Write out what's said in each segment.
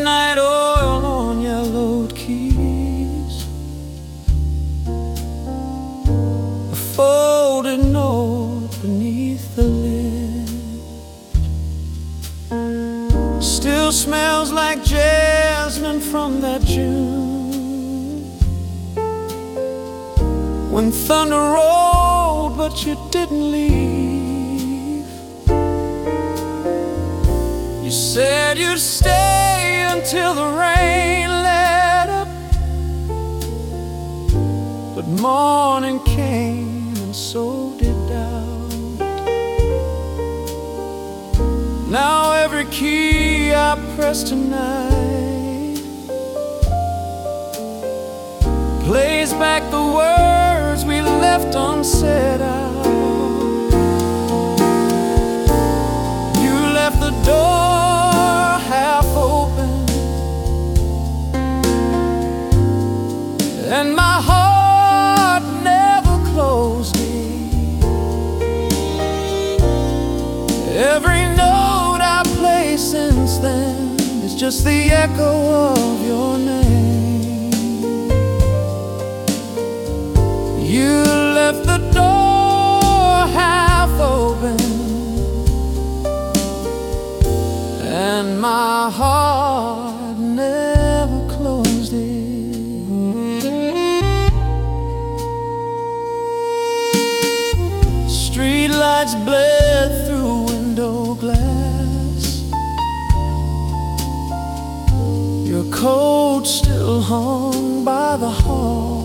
midnight oil on yellowed keys, a folded note beneath the lid. Still smells like jasmine from that June when thunder rolled but you didn't leave. You said you'd stay until the rain let up, but morning came and so did doubt. Now every key I press tonight plays back the words we left unsaid out. You left the door half open, and my heart never closed it. Every note I play since then is just the echo of your name. You left the door half open, and my heart never closed it. Street lights bled through window glass, your coat still hung by the hall.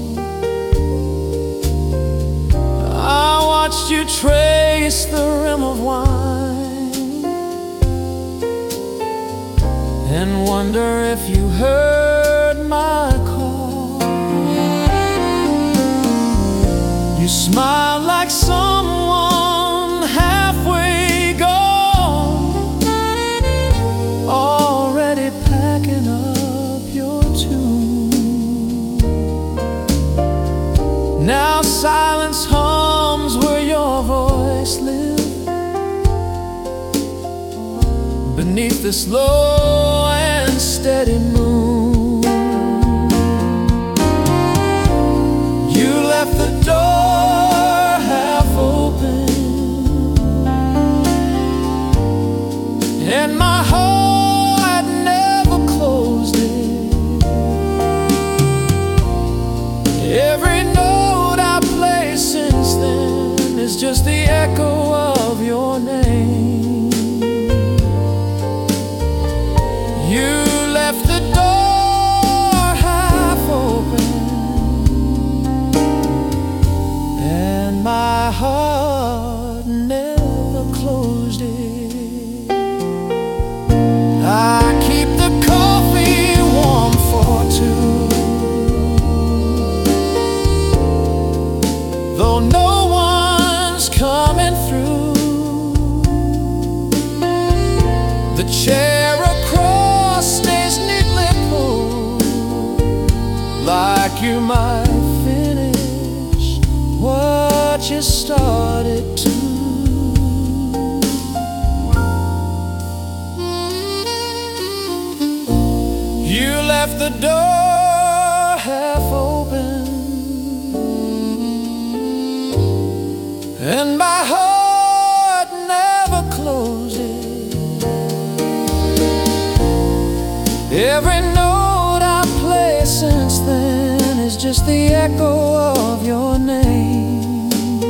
I watched you trace the rim of wine and wonder if you heard my call. You smiled like someone halfway gone, already packing up your tune. Now silence hums where your voice lived, beneath this low and steady moon. You left the door half open, and my heart never closed it. Every note I play since then is just the echo of your name. You left the door half open, and my heart never closed it. I keep the coffee warm for two, though no one's coming through. The chair across stays neatly pulled, like you might finish what you started to. You left the door half open, and my heart never closed it. Every note I play since then is just the echo of your name.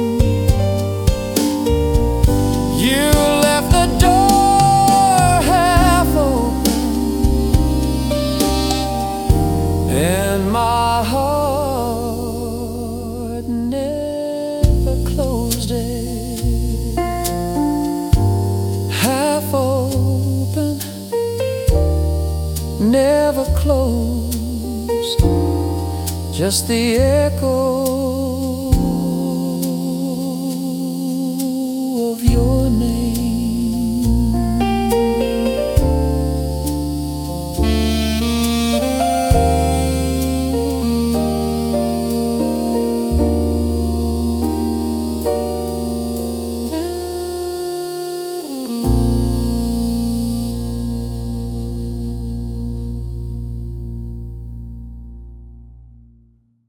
You left the door half open, and my heart never closed it. Half open, never closed, just the echo